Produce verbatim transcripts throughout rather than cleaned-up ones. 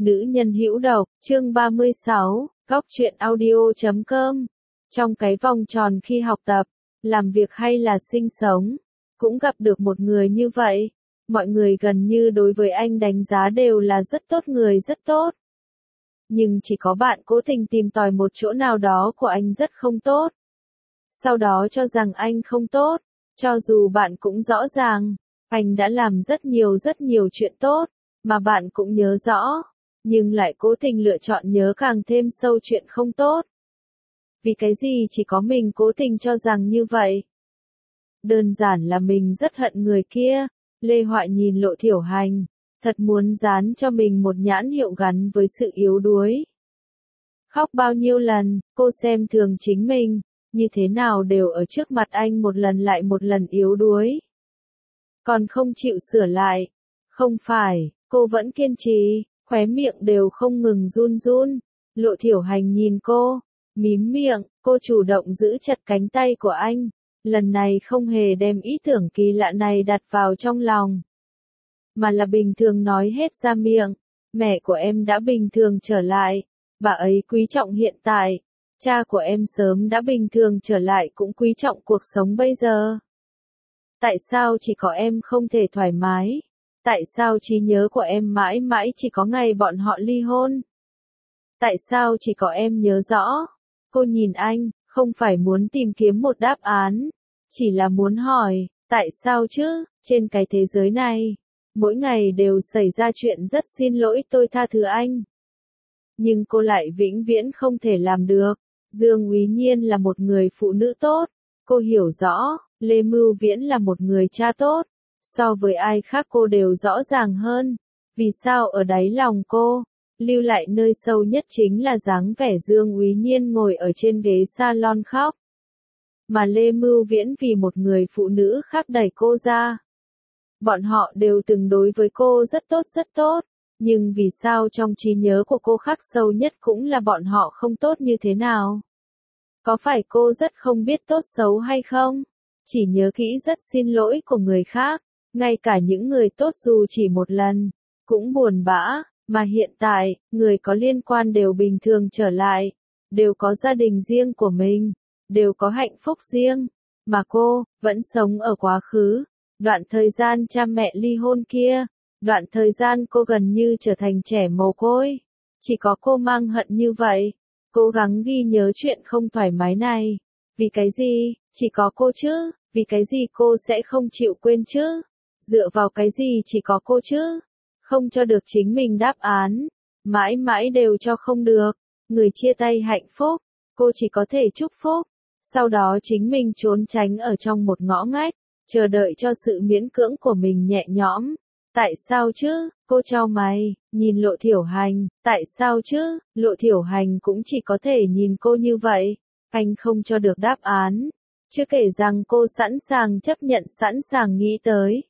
Nữ nhân hữu độc, chương ba mươi sáu, góc truyện audio chấm com. Trong cái vòng tròn khi học tập, làm việc hay là sinh sống, cũng gặp được một người như vậy. Mọi người gần như đối với anh đánh giá đều là rất tốt, người rất tốt. Nhưng chỉ có bạn cố tình tìm tòi một chỗ nào đó của anh rất không tốt. Sau đó cho rằng anh không tốt, cho dù bạn cũng rõ ràng, anh đã làm rất nhiều rất nhiều chuyện tốt, mà bạn cũng nhớ rõ, nhưng lại cố tình lựa chọn nhớ càng thêm sâu chuyện không tốt. Vì cái gì chỉ có mình cố tình cho rằng như vậy? Đơn giản là mình rất hận người kia. Lê Hoại nhìn Lộ Thiểu Hành, thật muốn dán cho mình một nhãn hiệu gắn với sự yếu đuối. Khóc bao nhiêu lần, cô xem thường chính mình, như thế nào đều ở trước mặt anh một lần lại một lần yếu đuối. Còn không chịu sửa lại. Không phải, cô vẫn kiên trì, khóe miệng đều không ngừng run run. Lộ Thiểu Hành nhìn cô, mím miệng, cô chủ động giữ chặt cánh tay của anh. Lần này không hề đem ý tưởng kỳ lạ này đặt vào trong lòng, mà là bình thường nói hết ra miệng. Mẹ của em đã bình thường trở lại, bà ấy quý trọng hiện tại. Cha của em sớm đã bình thường trở lại cũng quý trọng cuộc sống bây giờ. Tại sao chỉ có em không thể thoải mái? Tại sao trí nhớ của em mãi mãi chỉ có ngày bọn họ ly hôn? Tại sao chỉ có em nhớ rõ? Cô nhìn anh, không phải muốn tìm kiếm một đáp án, chỉ là muốn hỏi, tại sao chứ? Trên cái thế giới này, mỗi ngày đều xảy ra chuyện rất xin lỗi, tôi tha thứ anh. Nhưng cô lại vĩnh viễn không thể làm được. Dương Úy Nhiên là một người phụ nữ tốt. Cô hiểu rõ, Lê Mưu Viễn là một người cha tốt. So với ai khác cô đều rõ ràng hơn. Vì sao ở đáy lòng cô, lưu lại nơi sâu nhất chính là dáng vẻ Dương Úy Nhiên ngồi ở trên ghế salon khóc. Mà Lê Mưu Viễn vì một người phụ nữ khác đẩy cô ra. Bọn họ đều từng đối với cô rất tốt rất tốt. Nhưng vì sao trong trí nhớ của cô khắc sâu nhất cũng là bọn họ không tốt như thế nào? Có phải cô rất không biết tốt xấu hay không? Chỉ nhớ kỹ rất xin lỗi của người khác, ngay cả những người tốt dù chỉ một lần, cũng buồn bã, mà hiện tại, người có liên quan đều bình thường trở lại, đều có gia đình riêng của mình, đều có hạnh phúc riêng, mà cô, vẫn sống ở quá khứ, đoạn thời gian cha mẹ ly hôn kia. Đoạn thời gian cô gần như trở thành trẻ mồ côi. Chỉ có cô mang hận như vậy. Cố gắng ghi nhớ chuyện không thoải mái này. Vì cái gì? Chỉ có cô chứ? Vì cái gì cô sẽ không chịu quên chứ? Dựa vào cái gì chỉ có cô chứ? Không cho được chính mình đáp án. Mãi mãi đều cho không được. Người chia tay hạnh phúc. Cô chỉ có thể chúc phúc. Sau đó chính mình trốn tránh ở trong một ngõ ngách. Chờ đợi cho sự miễn cưỡng của mình nhẹ nhõm. Tại sao chứ? Cô chau mày, nhìn Lộ Thiểu Hành, tại sao chứ? Lộ Thiểu Hành cũng chỉ có thể nhìn cô như vậy. Anh không cho được đáp án. Chưa kể rằng cô sẵn sàng chấp nhận, sẵn sàng nghĩ tới.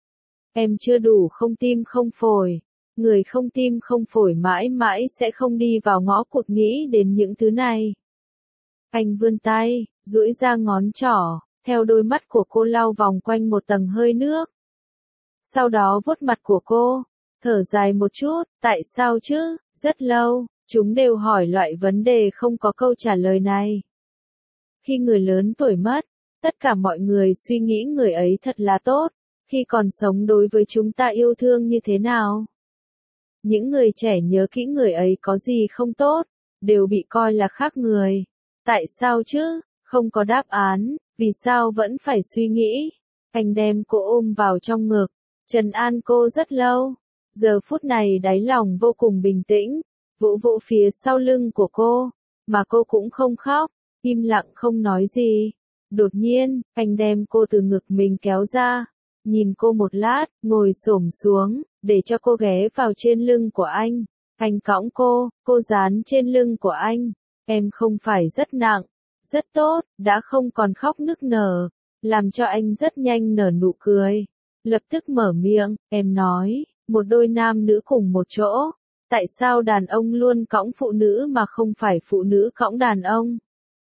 Em chưa đủ không tim không phổi. Người không tim không phổi mãi mãi sẽ không đi vào ngõ cụt nghĩ đến những thứ này. Anh vươn tay, duỗi ra ngón trỏ, theo đôi mắt của cô lau vòng quanh một tầng hơi nước. Sau đó vuốt mặt của cô, thở dài một chút, tại sao chứ? Rất lâu, chúng đều hỏi loại vấn đề không có câu trả lời này. Khi người lớn tuổi mất, tất cả mọi người suy nghĩ người ấy thật là tốt, khi còn sống đối với chúng ta yêu thương như thế nào? Những người trẻ nhớ kỹ người ấy có gì không tốt, đều bị coi là khác người. Tại sao chứ? Không có đáp án, vì sao vẫn phải suy nghĩ? Anh đem cô ôm vào trong ngực. Trấn an cô rất lâu. Giờ phút này đáy lòng vô cùng bình tĩnh, vỗ vỗ phía sau lưng của cô, mà cô cũng không khóc, im lặng không nói gì. Đột nhiên, anh đem cô từ ngực mình kéo ra, nhìn cô một lát, ngồi xổm xuống, để cho cô ghé vào trên lưng của anh. Anh cõng cô, cô dán trên lưng của anh. Em không phải rất nặng, rất tốt, đã không còn khóc nức nở, làm cho anh rất nhanh nở nụ cười. Lập tức mở miệng, em nói, một đôi nam nữ cùng một chỗ, tại sao đàn ông luôn cõng phụ nữ mà không phải phụ nữ cõng đàn ông?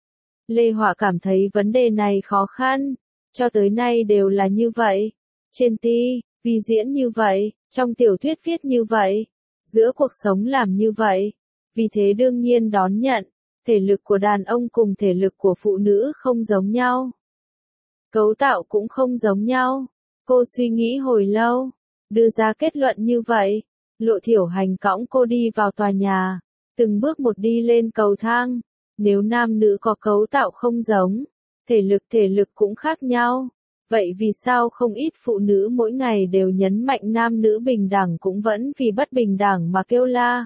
Lê Họa cảm thấy vấn đề này khó khăn, cho tới nay đều là như vậy. Trên ti vi diễn như vậy, trong tiểu thuyết viết như vậy, giữa cuộc sống làm như vậy. Vì thế đương nhiên đón nhận, thể lực của đàn ông cùng thể lực của phụ nữ không giống nhau. Cấu tạo cũng không giống nhau. Cô suy nghĩ hồi lâu, đưa ra kết luận như vậy. Lộ Thiểu Hành cõng cô đi vào tòa nhà, từng bước một đi lên cầu thang. Nếu nam nữ có cấu tạo không giống, thể lực thể lực cũng khác nhau. Vậy vì sao không ít phụ nữ mỗi ngày đều nhấn mạnh nam nữ bình đẳng cũng vẫn vì bất bình đẳng mà kêu la?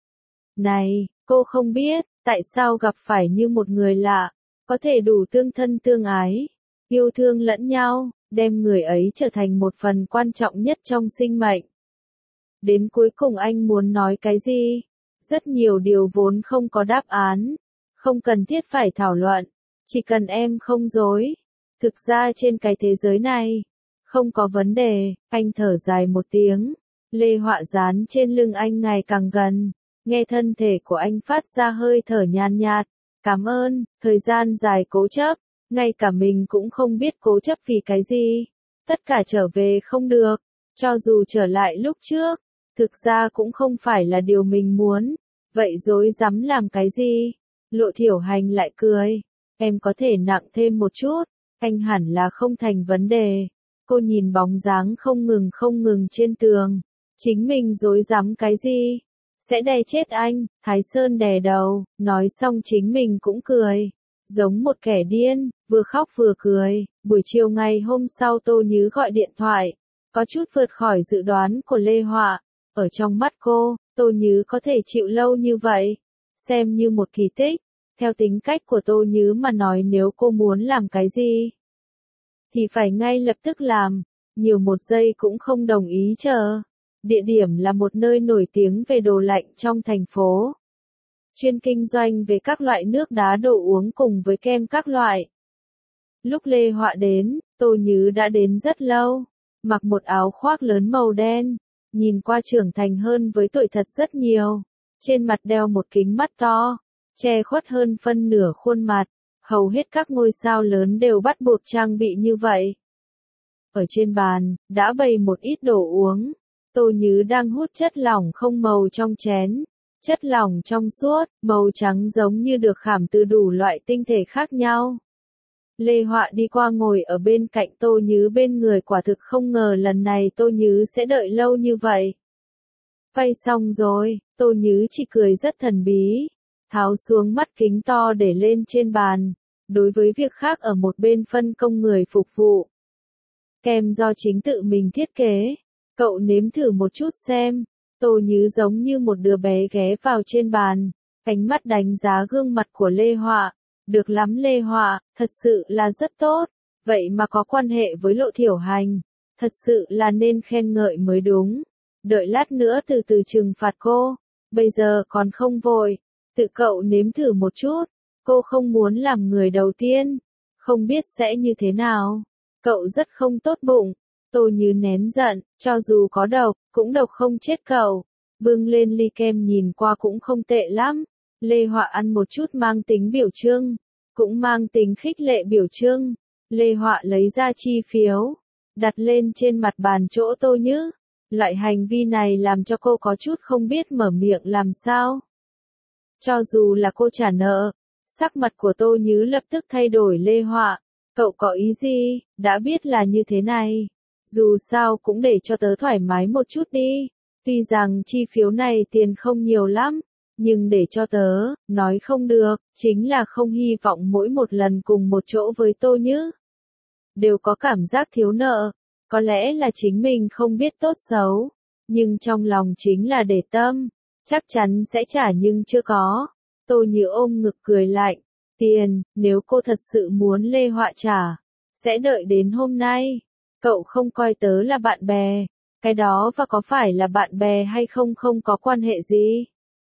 Này, cô không biết, tại sao gặp phải như một người lạ, có thể đủ tương thân tương ái, yêu thương lẫn nhau, đem người ấy trở thành một phần quan trọng nhất trong sinh mệnh. Đến cuối cùng anh muốn nói cái gì? Rất nhiều điều vốn không có đáp án, không cần thiết phải thảo luận, chỉ cần em không dối. Thực ra trên cái thế giới này, không có vấn đề. Anh thở dài một tiếng, lê họa dán trên lưng anh ngày càng gần, nghe thân thể của anh phát ra hơi thở nhàn nhạt. Cảm ơn, thời gian dài cố chấp, ngay cả mình cũng không biết cố chấp vì cái gì. Tất cả trở về không được, cho dù trở lại lúc trước, thực ra cũng không phải là điều mình muốn. Vậy dối dám làm cái gì? Lộ Thiểu Hành lại cười, em có thể nặng thêm một chút, anh hẳn là không thành vấn đề. Cô nhìn bóng dáng không ngừng không ngừng trên tường, chính mình dối dám cái gì? Sẽ đè chết anh. Thái Sơn đè đầu, nói xong chính mình cũng cười, giống một kẻ điên, vừa khóc vừa cười. Buổi chiều ngày hôm sau Tô Nhứ gọi điện thoại, có chút vượt khỏi dự đoán của Lê Họa. Ở trong mắt cô, Tô Nhứ có thể chịu lâu như vậy, xem như một kỳ tích. Theo tính cách của Tô Nhứ mà nói, nếu cô muốn làm cái gì, thì phải ngay lập tức làm, nhiều một giây cũng không đồng ý chờ. Địa điểm là một nơi nổi tiếng về đồ lạnh trong thành phố, chuyên kinh doanh về các loại nước đá đồ uống cùng với kem các loại. Lúc Lê Họa đến, Tô Nhứ đã đến rất lâu, mặc một áo khoác lớn màu đen, nhìn qua trưởng thành hơn với tuổi thật rất nhiều. Trên mặt đeo một kính mắt to, che khuất hơn phân nửa khuôn mặt. Hầu hết các ngôi sao lớn đều bắt buộc trang bị như vậy. Ở trên bàn, đã bày một ít đồ uống. Tô Nhứ đang hút chất lỏng không màu trong chén. Chất lỏng trong suốt, màu trắng giống như được khảm từ đủ loại tinh thể khác nhau. Lê Họa đi qua ngồi ở bên cạnh Tô Nhứ bên người, quả thực không ngờ lần này Tô Nhứ sẽ đợi lâu như vậy. Phay xong rồi, Tô Nhứ chỉ cười rất thần bí, tháo xuống mắt kính to để lên trên bàn. Đối với việc khác ở một bên phân công người phục vụ. Kem do chính tự mình thiết kế, cậu nếm thử một chút xem. Tô Nhứ giống như một đứa bé ghé vào trên bàn, ánh mắt đánh giá gương mặt của Lê Họa. Được lắm Lê Họa, thật sự là rất tốt, vậy mà có quan hệ với Lộ Thiểu Hành, thật sự là nên khen ngợi mới đúng. Đợi lát nữa từ từ trừng phạt cô, bây giờ còn không vội, tự cậu nếm thử một chút. Cô không muốn làm người đầu tiên, không biết sẽ như thế nào. Cậu rất không tốt bụng. Tô Nhứ nén giận, cho dù có độc, cũng độc không chết cậu. Bưng lên ly kem nhìn qua cũng không tệ lắm. Lê Họa ăn một chút mang tính biểu trưng, cũng mang tính khích lệ biểu trưng. Lê Họa lấy ra chi phiếu, đặt lên trên mặt bàn chỗ Tô Nhứ. Loại hành vi này làm cho cô có chút không biết mở miệng làm sao. Cho dù là cô trả nợ, sắc mặt của Tô Nhứ lập tức thay đổi. Lê Họa, cậu có ý gì? Đã biết là như thế này, dù sao cũng để cho tớ thoải mái một chút đi. Tuy rằng chi phiếu này tiền không nhiều lắm, nhưng để cho tớ, nói không được, chính là không hy vọng mỗi một lần cùng một chỗ với Tô Nhứ đều có cảm giác thiếu nợ. Có lẽ là chính mình không biết tốt xấu, nhưng trong lòng chính là để tâm, chắc chắn sẽ trả nhưng chưa có. Tô Nhứ ôm ngực cười lạnh, tiền, nếu cô thật sự muốn Lê Họa trả, sẽ đợi đến hôm nay. Cậu không coi tớ là bạn bè, cái đó và có phải là bạn bè hay không không có quan hệ gì.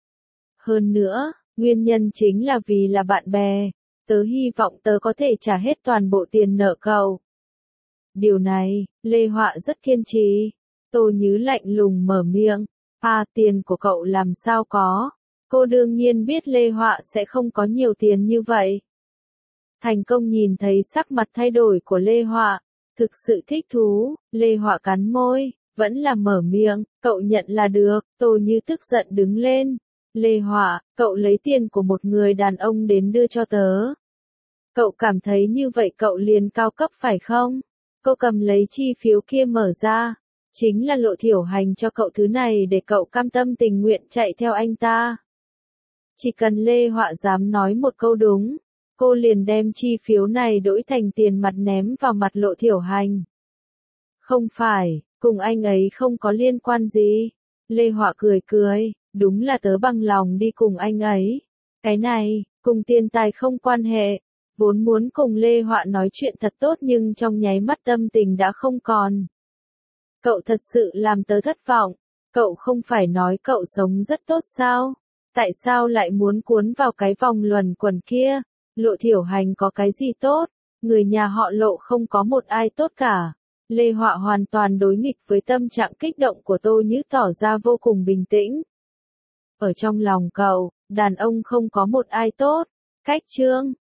Hơn nữa, nguyên nhân chính là vì là bạn bè, tớ hy vọng tớ có thể trả hết toàn bộ tiền nợ cậu. Điều này, Lê Họa rất kiên trì. Tô Nhứ lạnh lùng mở miệng, à tiền của cậu làm sao có. Cô đương nhiên biết Lê Họa sẽ không có nhiều tiền như vậy. Thành Công nhìn thấy sắc mặt thay đổi của Lê Họa, thực sự thích thú. Lê Họa cắn môi, vẫn là mở miệng, cậu nhận là được. Tô Như tức giận đứng lên. Lê Họa, cậu lấy tiền của một người đàn ông đến đưa cho tớ. Cậu cảm thấy như vậy cậu liền cao cấp phải không? Cô cầm lấy chi phiếu kia mở ra. Chính là Lộ Thiểu Hành cho cậu thứ này để cậu cam tâm tình nguyện chạy theo anh ta. Chỉ cần Lê Họa dám nói một câu đúng, cô liền đem chi phiếu này đổi thành tiền mặt ném vào mặt Lộ Thiểu Hành. Không phải, cùng anh ấy không có liên quan gì. Lê Họa cười cười, đúng là tớ bằng lòng đi cùng anh ấy. Cái này, cùng tiền tài không quan hệ. Vốn muốn cùng Lê Họa nói chuyện thật tốt nhưng trong nháy mắt tâm tình đã không còn. Cậu thật sự làm tớ thất vọng. Cậu không phải nói cậu sống rất tốt sao? Tại sao lại muốn cuốn vào cái vòng luẩn quẩn kia? Lộ Thiểu Hành có cái gì tốt? Người nhà họ Lộ không có một ai tốt cả. Lê Họa hoàn toàn đối nghịch với tâm trạng kích động của Tô Như, tỏ ra vô cùng bình tĩnh. Ở trong lòng cậu, đàn ông không có một ai tốt. Cách chương